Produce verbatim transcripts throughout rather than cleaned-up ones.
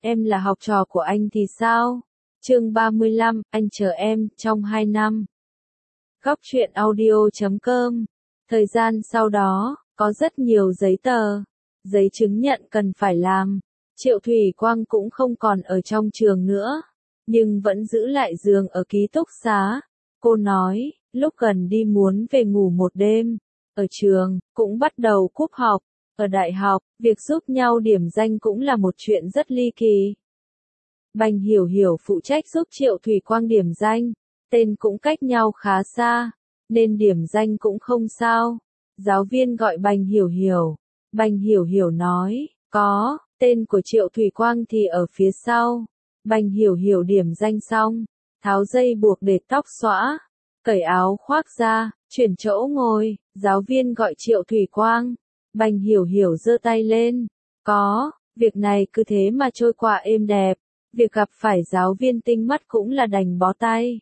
em là học trò của anh thì sao? Chương ba mươi lăm, anh chờ em, trong hai năm. Góc truyện audio chấm com. Thời gian sau đó, có rất nhiều giấy tờ, giấy chứng nhận cần phải làm. Triệu Thủy Quang cũng không còn ở trong trường nữa, nhưng vẫn giữ lại giường ở ký túc xá. Cô nói, lúc gần đi muốn về ngủ một đêm. Ở trường, cũng bắt đầu cúp học. Ở đại học, việc giúp nhau điểm danh cũng là một chuyện rất ly kỳ. Bành Hiểu Hiểu phụ trách giúp Triệu Thủy Quang điểm danh, tên cũng cách nhau khá xa, nên điểm danh cũng không sao. Giáo viên gọi Bành Hiểu Hiểu. Bành Hiểu Hiểu nói, có, tên của Triệu Thủy Quang thì ở phía sau. Bành Hiểu Hiểu điểm danh xong, tháo dây buộc để tóc xõa, cởi áo khoác ra, chuyển chỗ ngồi, giáo viên gọi Triệu Thủy Quang. Bành Hiểu Hiểu giơ tay lên, có, việc này cứ thế mà trôi qua êm đẹp, việc gặp phải giáo viên tinh mắt cũng là đành bó tay.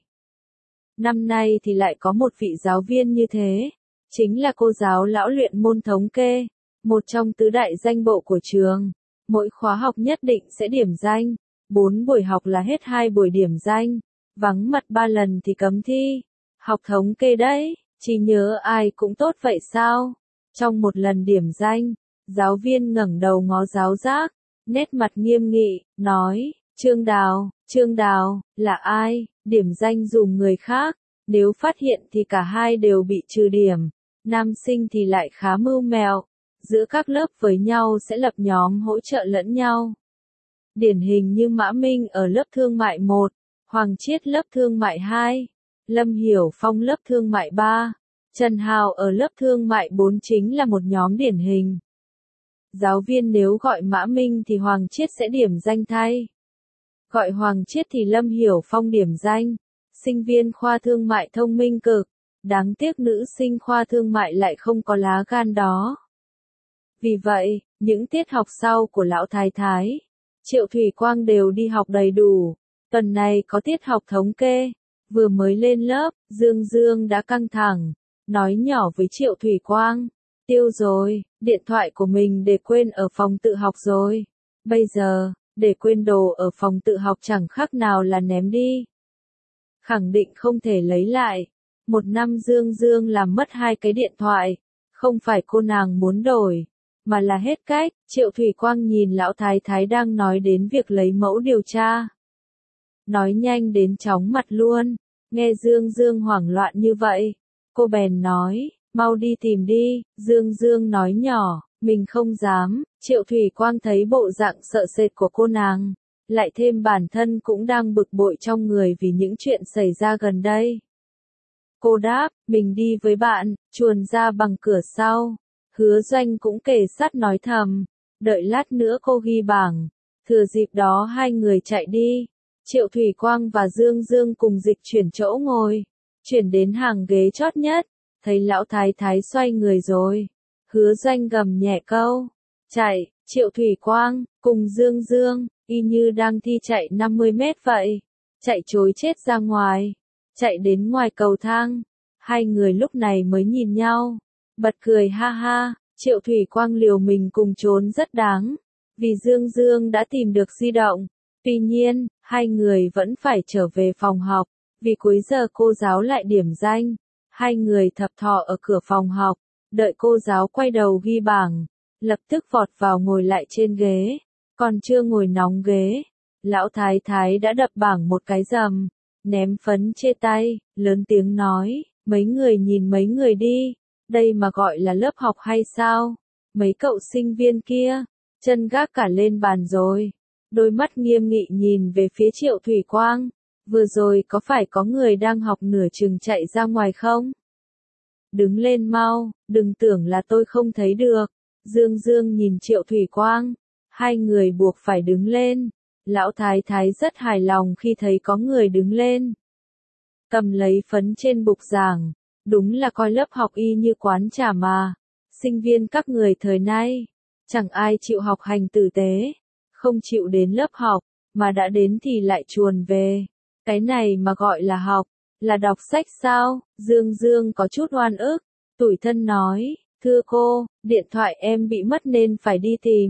Năm nay thì lại có một vị giáo viên như thế, chính là cô giáo lão luyện môn thống kê, một trong tứ đại danh bộ của trường. Mỗi khóa học nhất định sẽ điểm danh, bốn buổi học là hết hai buổi điểm danh, vắng mặt ba lần thì cấm thi. Học thống kê đấy, chỉ nhớ ai cũng tốt vậy sao? Trong một lần điểm danh, giáo viên ngẩng đầu ngó giáo giác, nét mặt nghiêm nghị, nói, Trương Đào, Trương Đào, là ai, điểm danh dùm người khác, nếu phát hiện thì cả hai đều bị trừ điểm. Nam sinh thì lại khá mưu mẹo, giữa các lớp với nhau sẽ lập nhóm hỗ trợ lẫn nhau. Điển hình như Mã Minh ở lớp thương mại một, Hoàng Chiết lớp thương mại hai, Lâm Hiểu Phong lớp thương mại ba, Trần Hào ở lớp thương mại bốn chính là một nhóm điển hình. Giáo viên nếu gọi Mã Minh thì Hoàng Chiết sẽ điểm danh thay. Gọi Hoàng Chiết thì Lâm Hiểu Phong điểm danh. Sinh viên khoa thương mại thông minh cực, đáng tiếc nữ sinh khoa thương mại lại không có lá gan đó. Vì vậy, những tiết học sau của lão thái thái, Triệu Thủy Quang đều đi học đầy đủ. Tuần này có tiết học thống kê, vừa mới lên lớp, Dương Dương đã căng thẳng, nói nhỏ với Triệu Thủy Quang, tiêu rồi, điện thoại của mình để quên ở phòng tự học rồi. Bây giờ, để quên đồ ở phòng tự học chẳng khác nào là ném đi. Khẳng định không thể lấy lại. Một năm Dương Dương làm mất hai cái điện thoại, không phải cô nàng muốn đổi, mà là hết cách. Triệu Thủy Quang nhìn lão thái thái đang nói đến việc lấy mẫu điều tra. Nói nhanh đến chóng mặt luôn, nghe Dương Dương hoảng loạn như vậy. Cô bèn nói, mau đi tìm đi, Dương Dương nói nhỏ, mình không dám. Triệu Thủy Quang thấy bộ dạng sợ sệt của cô nàng, lại thêm bản thân cũng đang bực bội trong người vì những chuyện xảy ra gần đây. Cô đáp, mình đi với bạn, chuồn ra bằng cửa sau. Hứa Doanh cũng kề sát nói thầm, đợi lát nữa cô ghi bảng. Thừa dịp đó hai người chạy đi. Triệu Thủy Quang và Dương Dương cùng dịch chuyển chỗ ngồi, chuyển đến hàng ghế chót nhất, thấy lão thái thái xoay người rồi. Hứa Doanh gầm nhẹ câu, chạy. Triệu Thủy Quang, cùng Dương Dương, y như đang thi chạy năm mươi mét vậy, chạy trối chết ra ngoài, chạy đến ngoài cầu thang. Hai người lúc này mới nhìn nhau, bật cười ha ha. Triệu Thủy Quang liều mình cùng trốn rất đáng, vì Dương Dương đã tìm được di động. Tuy nhiên, hai người vẫn phải trở về phòng học, vì cuối giờ cô giáo lại điểm danh. Hai người thập thò ở cửa phòng học, đợi cô giáo quay đầu ghi bảng, lập tức vọt vào ngồi lại trên ghế. Còn chưa ngồi nóng ghế, lão thái thái đã đập bảng một cái rầm, ném phấn chê tay, lớn tiếng nói, mấy người nhìn mấy người đi, đây mà gọi là lớp học hay sao? Mấy cậu sinh viên kia, chân gác cả lên bàn rồi. Đôi mắt nghiêm nghị nhìn về phía Triệu Thủy Quang, vừa rồi có phải có người đang học nửa chừng chạy ra ngoài không? Đứng lên mau, đừng tưởng là tôi không thấy được. Dương Dương nhìn Triệu Thủy Quang, hai người buộc phải đứng lên. Lão thái thái rất hài lòng khi thấy có người đứng lên. Cầm lấy phấn trên bục giảng, đúng là coi lớp học y như quán trà mà. Sinh viên các người thời nay, chẳng ai chịu học hành tử tế, không chịu đến lớp học, mà đã đến thì lại chuồn về. Cái này mà gọi là học, là đọc sách sao? Dương Dương có chút oan ức, tủi thân nói, thưa cô, điện thoại em bị mất nên phải đi tìm.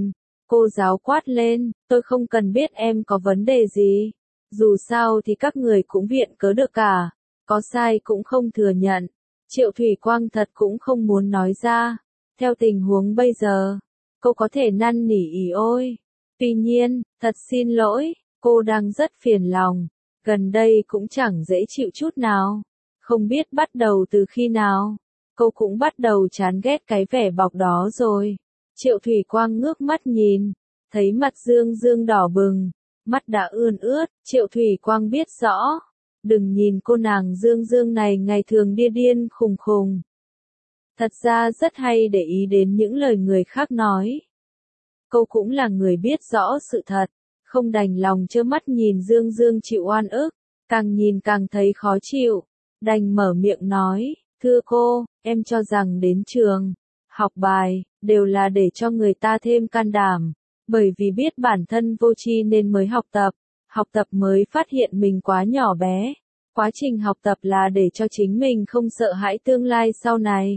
Cô giáo quát lên, tôi không cần biết em có vấn đề gì. Dù sao thì các người cũng viện cớ được cả. Có sai cũng không thừa nhận. Triệu Thủy Quang thật cũng không muốn nói ra. Theo tình huống bây giờ, cô có thể năn nỉ ỉ ôi. Tuy nhiên, thật xin lỗi, cô đang rất phiền lòng. Gần đây cũng chẳng dễ chịu chút nào. Không biết bắt đầu từ khi nào, cô cũng bắt đầu chán ghét cái vẻ bọc đó rồi. Triệu Thủy Quang ngước mắt nhìn, thấy mặt Dương Dương đỏ bừng, mắt đã ươn ướt. Triệu Thủy Quang biết rõ, đừng nhìn cô nàng Dương Dương này ngày thường điên điên khùng khùng. Thật ra rất hay để ý đến những lời người khác nói. Cô cũng là người biết rõ sự thật, không đành lòng trơ mắt nhìn Dương Dương chịu oan ức, càng nhìn càng thấy khó chịu, đành mở miệng nói, thưa cô, em cho rằng đến trường, học bài, đều là để cho người ta thêm can đảm, bởi vì biết bản thân vô tri nên mới học tập, học tập mới phát hiện mình quá nhỏ bé, quá trình học tập là để cho chính mình không sợ hãi tương lai sau này.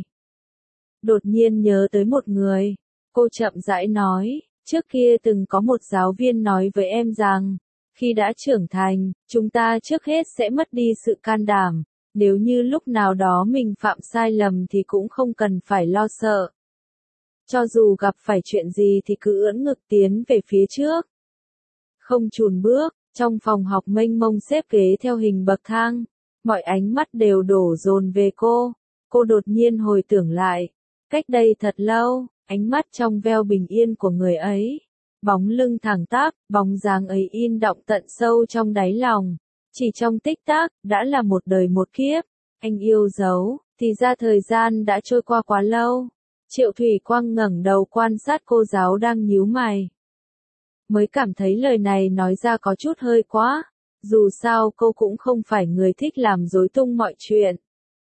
Đột nhiên nhớ tới một người, cô chậm rãi nói, trước kia từng có một giáo viên nói với em rằng, khi đã trưởng thành, chúng ta trước hết sẽ mất đi sự can đảm, nếu như lúc nào đó mình phạm sai lầm thì cũng không cần phải lo sợ. Cho dù gặp phải chuyện gì thì cứ ưỡn ngực tiến về phía trước. Không chùn bước, trong phòng học mênh mông xếp ghế theo hình bậc thang, mọi ánh mắt đều đổ dồn về cô, cô đột nhiên hồi tưởng lại. Cách đây thật lâu, ánh mắt trong veo bình yên của người ấy, bóng lưng thẳng tắp, bóng dáng ấy in đọng tận sâu trong đáy lòng. Chỉ trong tích tắc, đã là một đời một kiếp. Anh yêu dấu, thì ra thời gian đã trôi qua quá lâu. Triệu Thủy Quang ngẩng đầu quan sát cô giáo đang nhíu mày. Mới cảm thấy lời này nói ra có chút hơi quá. Dù sao cô cũng không phải người thích làm rối tung mọi chuyện.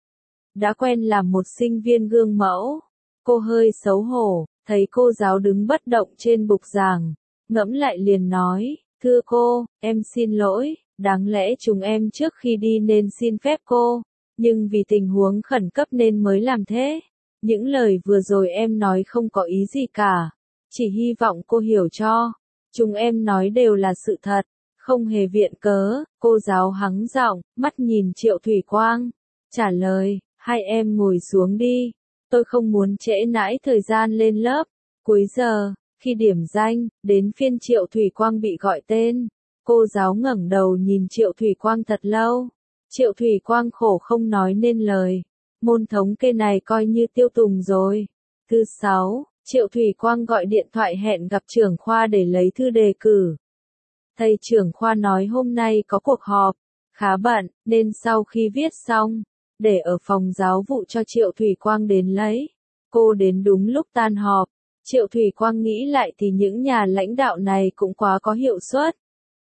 Đã quen làm một sinh viên gương mẫu. Cô hơi xấu hổ, thấy cô giáo đứng bất động trên bục giảng, ngẫm lại liền nói, thưa cô, em xin lỗi, đáng lẽ chúng em trước khi đi nên xin phép cô, nhưng vì tình huống khẩn cấp nên mới làm thế. Những lời vừa rồi em nói không có ý gì cả, chỉ hy vọng cô hiểu cho, chúng em nói đều là sự thật, không hề viện cớ. Cô giáo hắng giọng, mắt nhìn Triệu Thủy Quang, trả lời, hai em ngồi xuống đi. Tôi không muốn trễ nãi thời gian lên lớp. Cuối giờ, khi điểm danh, đến phiên Triệu Thủy Quang bị gọi tên. Cô giáo ngẩng đầu nhìn Triệu Thủy Quang thật lâu. Triệu Thủy Quang khổ không nói nên lời. Môn thống kê này coi như tiêu tùng rồi. Thứ sáu, Triệu Thủy Quang gọi điện thoại hẹn gặp trưởng khoa để lấy thư đề cử. Thầy trưởng khoa nói hôm nay có cuộc họp, khá bận, nên sau khi viết xong, để ở phòng giáo vụ cho Triệu Thủy Quang đến lấy. Cô đến đúng lúc tan họp. Triệu Thủy Quang nghĩ lại thì những nhà lãnh đạo này cũng quá có hiệu suất.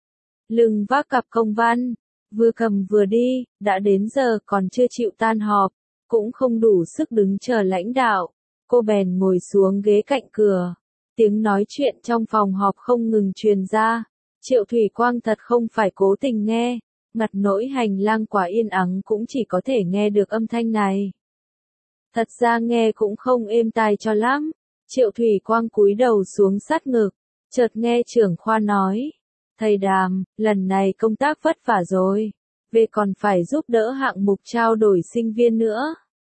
Lưng vác cặp công văn, vừa cầm vừa đi, đã đến giờ còn chưa chịu tan họp, cũng không đủ sức đứng chờ lãnh đạo. Cô bèn ngồi xuống ghế cạnh cửa. Tiếng nói chuyện trong phòng họp không ngừng truyền ra. Triệu Thủy Quang thật không phải cố tình nghe. Ngặt nỗi hành lang quá yên ắng cũng chỉ có thể nghe được âm thanh này. Thật ra nghe cũng không êm tai cho lắm. Triệu Thủy Quang cúi đầu xuống sát ngực, chợt nghe trưởng khoa nói. Thầy Đàm, lần này công tác vất vả rồi. Về còn phải giúp đỡ hạng mục trao đổi sinh viên nữa.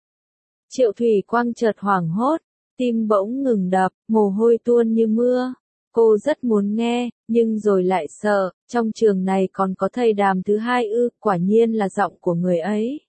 Triệu Thủy Quang chợt hoảng hốt, tim bỗng ngừng đập, mồ hôi tuôn như mưa. Cô rất muốn nghe, nhưng rồi lại sợ, trong trường này còn có thầy Đàm thứ hai ư, quả nhiên là giọng của người ấy.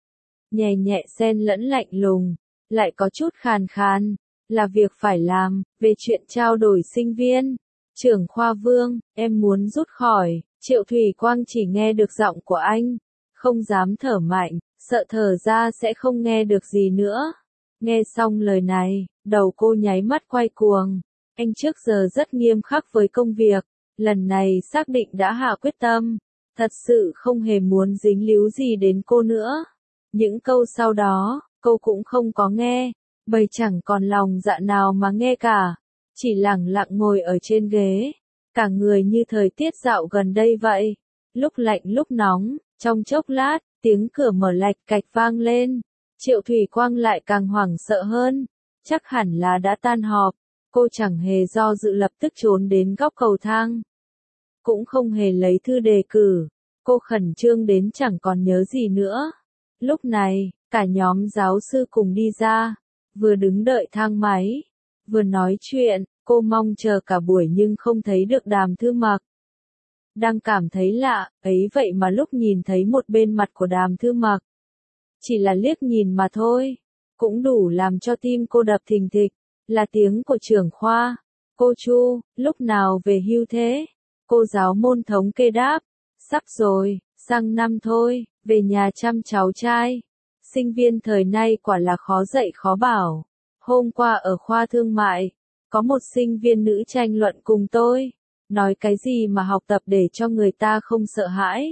Nhẹ nhẹ xen lẫn lạnh lùng, lại có chút khàn khàn, là việc phải làm, về chuyện trao đổi sinh viên. Trưởng khoa Vương, em muốn rút khỏi. Triệu Thủy Quang chỉ nghe được giọng của anh, không dám thở mạnh, sợ thở ra sẽ không nghe được gì nữa. Nghe xong lời này, đầu cô nháy mắt quay cuồng. Anh trước giờ rất nghiêm khắc với công việc, lần này xác định đã hạ quyết tâm, thật sự không hề muốn dính líu gì đến cô nữa. Những câu sau đó, cô cũng không có nghe, bởi chẳng còn lòng dạ nào mà nghe cả, chỉ lẳng lặng ngồi ở trên ghế, cả người như thời tiết dạo gần đây vậy, lúc lạnh lúc nóng. Trong chốc lát, tiếng cửa mở lạch cạch vang lên, Triệu Thủy Quang lại càng hoảng sợ hơn, chắc hẳn là đã tan họp. Cô chẳng hề do dự lập tức trốn đến góc cầu thang. Cũng không hề lấy thư đề cử. Cô khẩn trương đến chẳng còn nhớ gì nữa. Lúc này, cả nhóm giáo sư cùng đi ra. Vừa đứng đợi thang máy. Vừa nói chuyện, cô mong chờ cả buổi nhưng không thấy được Đàm Thư Mặc. Đang cảm thấy lạ, ấy vậy mà lúc nhìn thấy một bên mặt của Đàm Thư Mặc. Chỉ là liếc nhìn mà thôi. Cũng đủ làm cho tim cô đập thình thịch. Là tiếng của trưởng khoa. Cô Chu, lúc nào về hưu thế? Cô giáo môn thống kê đáp. Sắp rồi, sang năm thôi, về nhà chăm cháu trai. Sinh viên thời nay quả là khó dạy khó bảo. Hôm qua ở khoa thương mại, có một sinh viên nữ tranh luận cùng tôi. Nói cái gì mà học tập để cho người ta không sợ hãi.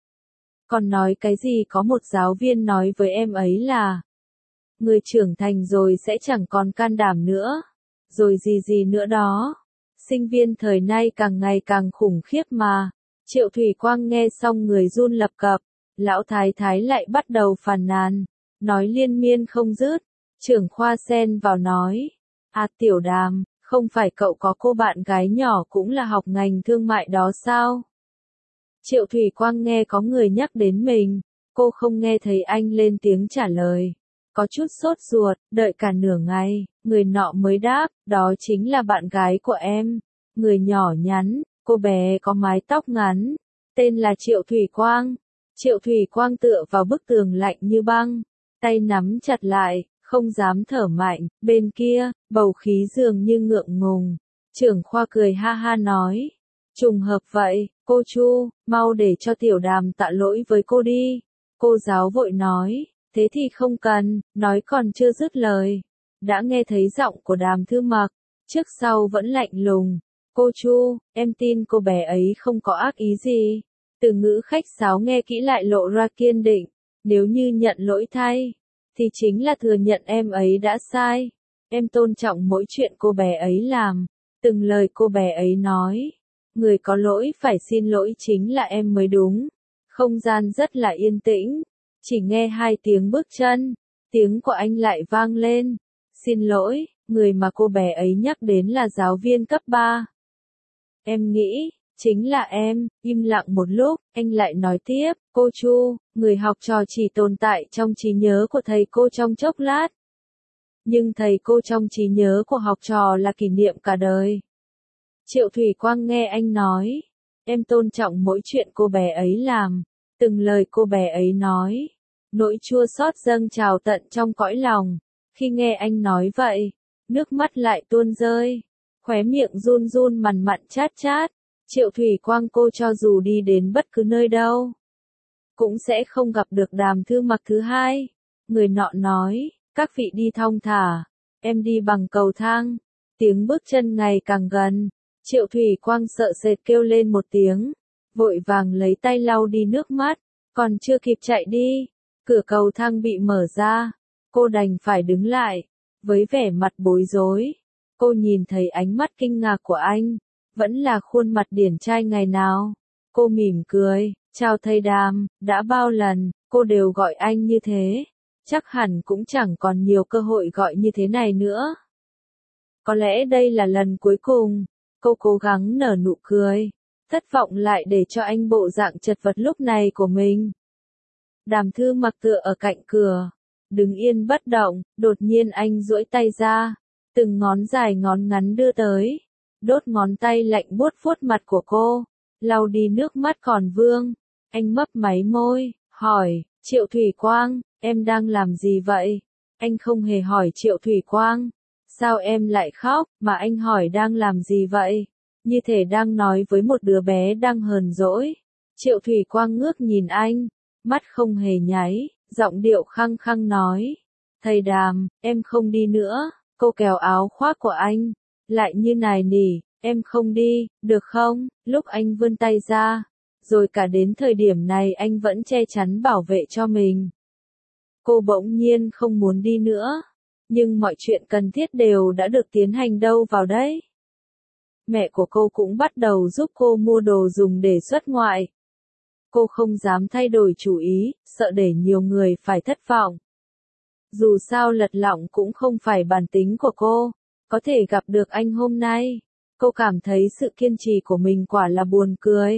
Còn nói cái gì có một giáo viên nói với em ấy là người trưởng thành rồi sẽ chẳng còn can đảm nữa. Rồi gì gì nữa đó. Sinh viên thời nay càng ngày càng khủng khiếp mà. Triệu Thủy Quang nghe xong người run lập cập. Lão thái thái lại bắt đầu phàn nàn. Nói liên miên không dứt. Trưởng khoa xen vào nói. À Tiểu Đàm, không phải cậu có cô bạn gái nhỏ cũng là học ngành thương mại đó sao? Triệu Thủy Quang nghe có người nhắc đến mình. Cô không nghe thấy anh lên tiếng trả lời. Có chút sốt ruột, đợi cả nửa ngày, người nọ mới đáp, đó chính là bạn gái của em. Người nhỏ nhắn, cô bé có mái tóc ngắn, tên là Triệu Thủy Quang. Triệu Thủy Quang tựa vào bức tường lạnh như băng, tay nắm chặt lại, không dám thở mạnh, bên kia, bầu khí dường như ngượng ngùng. Trưởng khoa cười ha ha nói, trùng hợp vậy, cô Chu, mau để cho Tiểu Đàm tạ lỗi với cô đi. Cô giáo vội nói. Thế thì không cần, nói còn chưa dứt lời. Đã nghe thấy giọng của Đàm Thư Mặc, trước sau vẫn lạnh lùng. Cô Chu, em tin cô bé ấy không có ác ý gì. Từ ngữ khách sáo nghe kỹ lại lộ ra kiên định. Nếu như nhận lỗi thay, thì chính là thừa nhận em ấy đã sai. Em tôn trọng mỗi chuyện cô bé ấy làm. Từng lời cô bé ấy nói. Người có lỗi phải xin lỗi chính là em mới đúng. Không gian rất là yên tĩnh. Chỉ nghe hai tiếng bước chân, tiếng của anh lại vang lên. Xin lỗi, người mà cô bé ấy nhắc đến là giáo viên cấp ba. Em nghĩ, chính là em. Im lặng một lúc, anh lại nói tiếp, cô Chu, người học trò chỉ tồn tại trong trí nhớ của thầy cô trong chốc lát. Nhưng thầy cô trong trí nhớ của học trò là kỷ niệm cả đời. Triệu Thủy Quang nghe anh nói, em tôn trọng mỗi chuyện cô bé ấy làm. Từng lời cô bé ấy nói, nỗi chua xót dâng trào tận trong cõi lòng. Khi nghe anh nói vậy, nước mắt lại tuôn rơi, khóe miệng run run mằn mặn chát chát. Triệu Thủy Quang cô cho dù đi đến bất cứ nơi đâu, cũng sẽ không gặp được Đàm Thư Mặc thứ hai. Người nọ nói, các vị đi thong thả, em đi bằng cầu thang. Tiếng bước chân ngày càng gần, Triệu Thủy Quang sợ sệt kêu lên một tiếng. Vội vàng lấy tay lau đi nước mắt, còn chưa kịp chạy đi, cửa cầu thang bị mở ra, cô đành phải đứng lại, với vẻ mặt bối rối. Cô nhìn thấy ánh mắt kinh ngạc của anh, vẫn là khuôn mặt điển trai ngày nào. Cô mỉm cười, chào thầy Đàm, đã bao lần, cô đều gọi anh như thế, chắc hẳn cũng chẳng còn nhiều cơ hội gọi như thế này nữa. Có lẽ đây là lần cuối cùng, cô cố gắng nở nụ cười. Thất vọng lại để cho anh bộ dạng chật vật lúc này của mình. Đàm Thư Mặc tựa ở cạnh cửa, đứng yên bất động, đột nhiên anh duỗi tay ra, từng ngón dài ngón ngắn đưa tới, đốt ngón tay lạnh buốt vuốt mặt của cô, lau đi nước mắt còn vương. Anh mấp máy môi, hỏi, Triệu Thủy Quang, em đang làm gì vậy? Anh không hề hỏi Triệu Thủy Quang, sao em lại khóc, mà anh hỏi đang làm gì vậy? Như thể đang nói với một đứa bé đang hờn dỗi. Triệu Thủy Quang ngước nhìn anh, mắt không hề nháy, giọng điệu khăng khăng nói. Thầy Đàm, em không đi nữa. Cô kéo áo khoác của anh, lại như nài nỉ, em không đi, được không? Lúc anh vươn tay ra, rồi cả đến thời điểm này anh vẫn che chắn bảo vệ cho mình. Cô bỗng nhiên không muốn đi nữa, nhưng mọi chuyện cần thiết đều đã được tiến hành đâu vào đấy. Mẹ của cô cũng bắt đầu giúp cô mua đồ dùng để xuất ngoại. Cô không dám thay đổi chủ ý, sợ để nhiều người phải thất vọng. Dù sao lật lọng cũng không phải bản tính của cô, có thể gặp được anh hôm nay. Cô cảm thấy sự kiên trì của mình quả là buồn cười.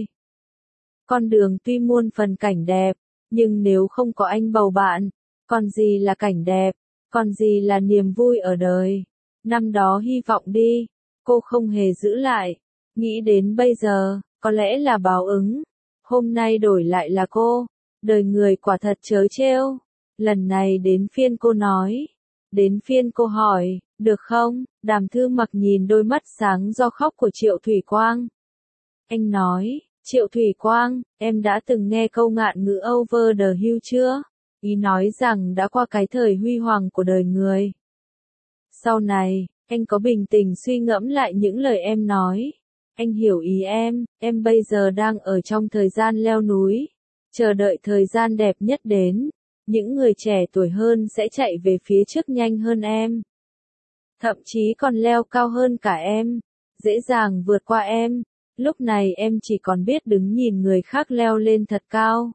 Con đường tuy muôn phần cảnh đẹp, nhưng nếu không có anh bầu bạn, còn gì là cảnh đẹp, còn gì là niềm vui ở đời. Năm đó hy vọng đi, cô không hề giữ lại. Nghĩ đến bây giờ, có lẽ là báo ứng. Hôm nay đổi lại là cô. Đời người quả thật trớ trêu. Lần này đến phiên cô nói. Đến phiên cô hỏi, được không? Đàm Thư Mặc nhìn đôi mắt sáng do khóc của Triệu Thủy Quang. Anh nói, Triệu Thủy Quang, em đã từng nghe câu ngạn ngữ over the hill chưa? Ý nói rằng đã qua cái thời huy hoàng của đời người. Sau này, anh có bình tĩnh suy ngẫm lại những lời em nói. Anh hiểu ý em, em bây giờ đang ở trong thời gian leo núi. Chờ đợi thời gian đẹp nhất đến. Những người trẻ tuổi hơn sẽ chạy về phía trước nhanh hơn em. Thậm chí còn leo cao hơn cả em. Dễ dàng vượt qua em. Lúc này em chỉ còn biết đứng nhìn người khác leo lên thật cao.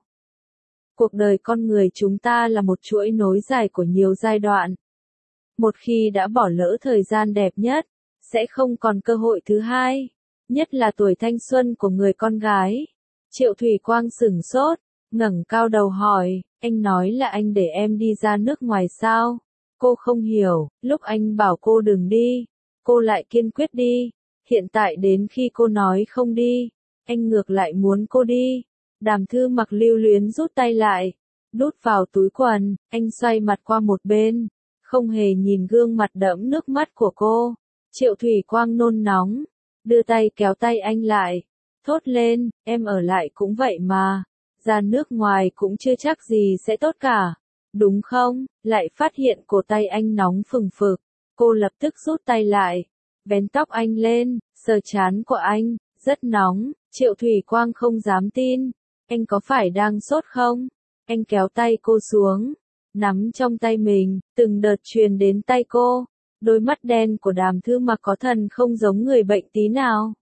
Cuộc đời con người chúng ta là một chuỗi nối dài của nhiều giai đoạn. Một khi đã bỏ lỡ thời gian đẹp nhất, sẽ không còn cơ hội thứ hai. Nhất là tuổi thanh xuân của người con gái. Triệu Thủy Quang sửng sốt, ngẩng cao đầu hỏi, anh nói là anh để em đi ra nước ngoài sao? Cô không hiểu, lúc anh bảo cô đừng đi, cô lại kiên quyết đi. Hiện tại đến khi cô nói không đi, anh ngược lại muốn cô đi. Đàm Thư Mặc lưu luyến rút tay lại, đút vào túi quần, anh xoay mặt qua một bên, không hề nhìn gương mặt đẫm nước mắt của cô. Triệu Thủy Quang nôn nóng, đưa tay kéo tay anh lại, thốt lên, em ở lại cũng vậy mà, ra nước ngoài cũng chưa chắc gì sẽ tốt cả, đúng không? Lại phát hiện cổ tay anh nóng phừng phực, cô lập tức rút tay lại, vén tóc anh lên, sờ trán của anh, rất nóng. Triệu Thủy Quang không dám tin, anh có phải đang sốt không? Anh kéo tay cô xuống, nắm trong tay mình, từng đợt truyền đến tay cô. Đôi mắt đen của Đàm Thư Mặc có thần không giống người bệnh tí nào.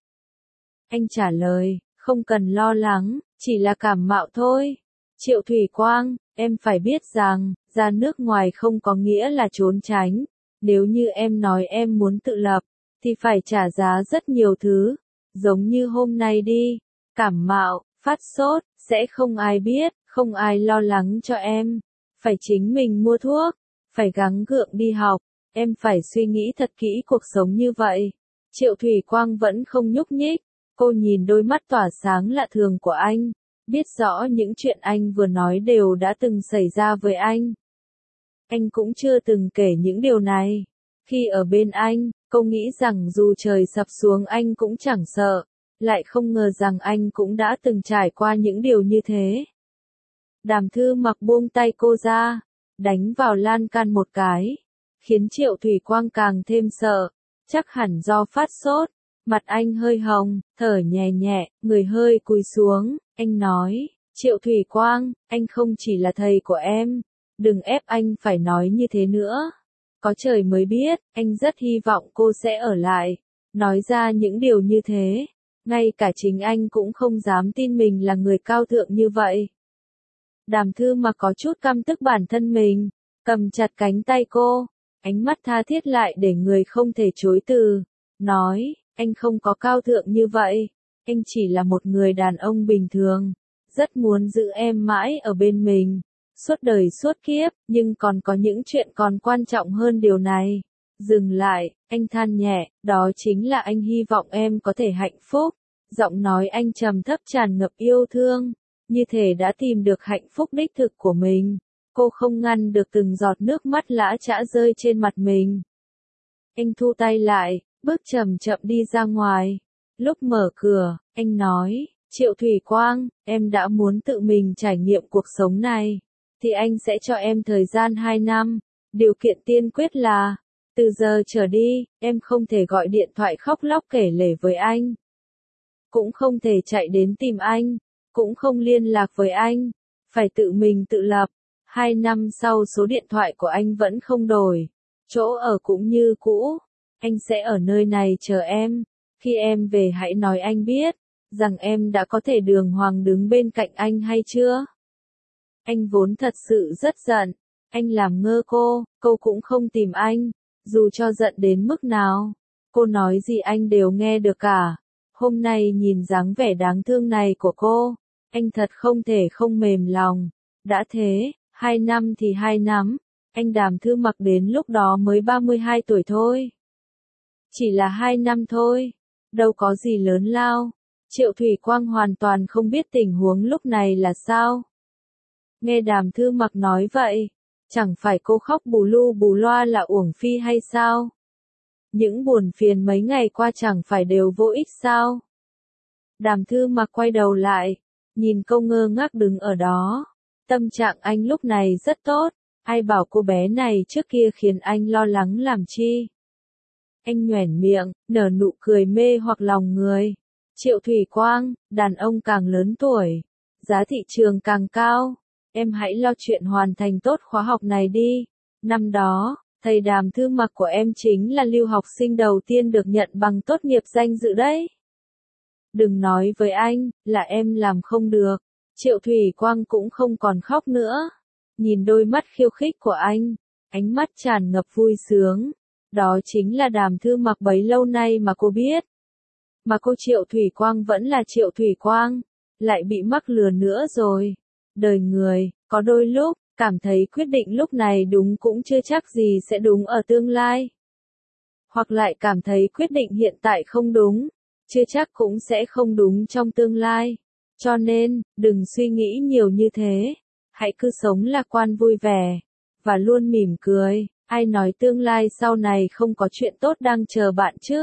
Anh trả lời, không cần lo lắng, chỉ là cảm mạo thôi. Triệu Thủy Quang, em phải biết rằng, ra nước ngoài không có nghĩa là trốn tránh. Nếu như em nói em muốn tự lập, thì phải trả giá rất nhiều thứ. Giống như hôm nay đi, cảm mạo, phát sốt, sẽ không ai biết, không ai lo lắng cho em. Phải chính mình mua thuốc, phải gắng gượng đi học, em phải suy nghĩ thật kỹ cuộc sống như vậy. Triệu Thủy Quang vẫn không nhúc nhích, cô nhìn đôi mắt tỏa sáng lạ thường của anh, biết rõ những chuyện anh vừa nói đều đã từng xảy ra với anh. Anh cũng chưa từng kể những điều này. Khi ở bên anh, cô nghĩ rằng dù trời sập xuống anh cũng chẳng sợ, lại không ngờ rằng anh cũng đã từng trải qua những điều như thế. Đàm Thư Mặc buông tay cô ra, đánh vào lan can một cái, khiến Triệu Thủy Quang càng thêm sợ, chắc hẳn do phát sốt, mặt anh hơi hồng, thở nhẹ nhẹ, người hơi cúi xuống, anh nói, Triệu Thủy Quang, anh không chỉ là thầy của em, đừng ép anh phải nói như thế nữa. Có trời mới biết, anh rất hy vọng cô sẽ ở lại. Nói ra những điều như thế, ngay cả chính anh cũng không dám tin mình là người cao thượng như vậy. Đàm Thư Mặc có chút căm tức bản thân mình, cầm chặt cánh tay cô, ánh mắt tha thiết lại để người không thể chối từ. Nói, anh không có cao thượng như vậy, anh chỉ là một người đàn ông bình thường, rất muốn giữ em mãi ở bên mình. Suốt đời suốt kiếp, nhưng còn có những chuyện còn quan trọng hơn điều này. Dừng lại, anh than nhẹ, đó chính là anh hy vọng em có thể hạnh phúc. Giọng nói anh trầm thấp tràn ngập yêu thương, như thể đã tìm được hạnh phúc đích thực của mình. Cô không ngăn được từng giọt nước mắt lã chã rơi trên mặt mình. Anh thu tay lại, bước chậm chậm đi ra ngoài. Lúc mở cửa, anh nói, Triệu Thủy Quang, em đã muốn tự mình trải nghiệm cuộc sống này, thì anh sẽ cho em thời gian hai năm. Điều kiện tiên quyết là, từ giờ trở đi, em không thể gọi điện thoại khóc lóc kể lể với anh. Cũng không thể chạy đến tìm anh, cũng không liên lạc với anh, phải tự mình tự lập. Hai năm sau số điện thoại của anh vẫn không đổi, chỗ ở cũng như cũ, anh sẽ ở nơi này chờ em. Khi em về hãy nói anh biết, rằng em đã có thể đường hoàng đứng bên cạnh anh hay chưa. Anh vốn thật sự rất giận, anh làm ngơ cô, cô cũng không tìm anh, dù cho giận đến mức nào, cô nói gì anh đều nghe được cả. Hôm nay nhìn dáng vẻ đáng thương này của cô, anh thật không thể không mềm lòng. Đã thế, hai năm thì hai năm, anh Đàm Thư Mặc đến lúc đó mới ba mươi hai tuổi thôi. Chỉ là hai năm thôi, đâu có gì lớn lao. Triệu Thủy Quang hoàn toàn không biết tình huống lúc này là sao. Nghe Đàm Thư Mặc nói vậy, chẳng phải cô khóc bù lu bù loa là uổng phi hay sao? Những buồn phiền mấy ngày qua chẳng phải đều vô ích sao? Đàm Thư Mặc quay đầu lại, nhìn cô ngơ ngác đứng ở đó. Tâm trạng anh lúc này rất tốt, ai bảo cô bé này trước kia khiến anh lo lắng làm chi? Anh nhoẻn miệng, nở nụ cười mê hoặc lòng người. Triệu Thủy Quang, đàn ông càng lớn tuổi, giá thị trường càng cao. Em hãy lo chuyện hoàn thành tốt khóa học này đi. Năm đó, thầy Đàm Thư Mặc của em chính là lưu học sinh đầu tiên được nhận bằng tốt nghiệp danh dự đấy. Đừng nói với anh, là em làm không được. Triệu Thủy Quang cũng không còn khóc nữa. Nhìn đôi mắt khiêu khích của anh, ánh mắt tràn ngập vui sướng. Đó chính là Đàm Thư Mặc bấy lâu nay mà cô biết. Mà cô Triệu Thủy Quang vẫn là Triệu Thủy Quang, lại bị mắc lừa nữa rồi. Đời người, có đôi lúc, cảm thấy quyết định lúc này đúng cũng chưa chắc gì sẽ đúng ở tương lai. Hoặc lại cảm thấy quyết định hiện tại không đúng, chưa chắc cũng sẽ không đúng trong tương lai. Cho nên, đừng suy nghĩ nhiều như thế. Hãy cứ sống lạc quan vui vẻ, và luôn mỉm cười. Ai nói tương lai sau này không có chuyện tốt đang chờ bạn chứ?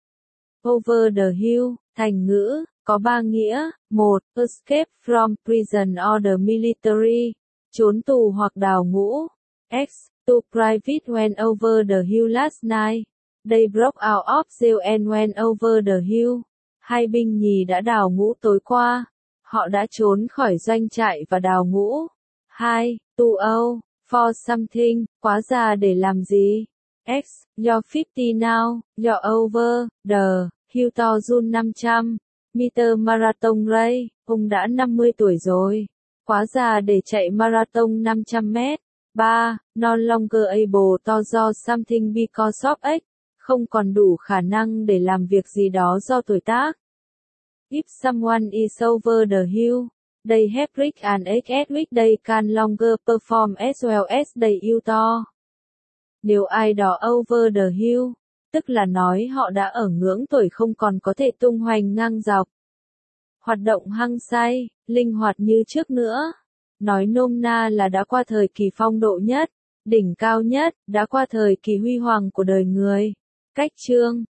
Over the hill, thành ngữ, có ba nghĩa. Một, escape from prison or the military, trốn tù hoặc đào ngũ. X, to private went over the hill last night. They broke out of jail and went over the hill. Hai binh nhì đã đào ngũ tối qua. Họ đã trốn khỏi doanh trại và đào ngũ. Hai, too old for something, quá già để làm gì? X, you're fifty now, you're over the hill to June năm trăm meter marathon race. Ông đã năm mươi tuổi rồi, quá già để chạy marathon năm trăm mét. Ba, no longer able to do something because of age, không còn đủ khả năng để làm việc gì đó do tuổi tác. If someone is over the hill, they have reached an age at which they can longer perform as well as they used to. Nếu ai đó over the hill, tức là nói họ đã ở ngưỡng tuổi không còn có thể tung hoành ngang dọc, hoạt động hăng say, linh hoạt như trước nữa. Nói nôm na là đã qua thời kỳ phong độ nhất, đỉnh cao nhất, đã qua thời kỳ huy hoàng của đời người. Cách chương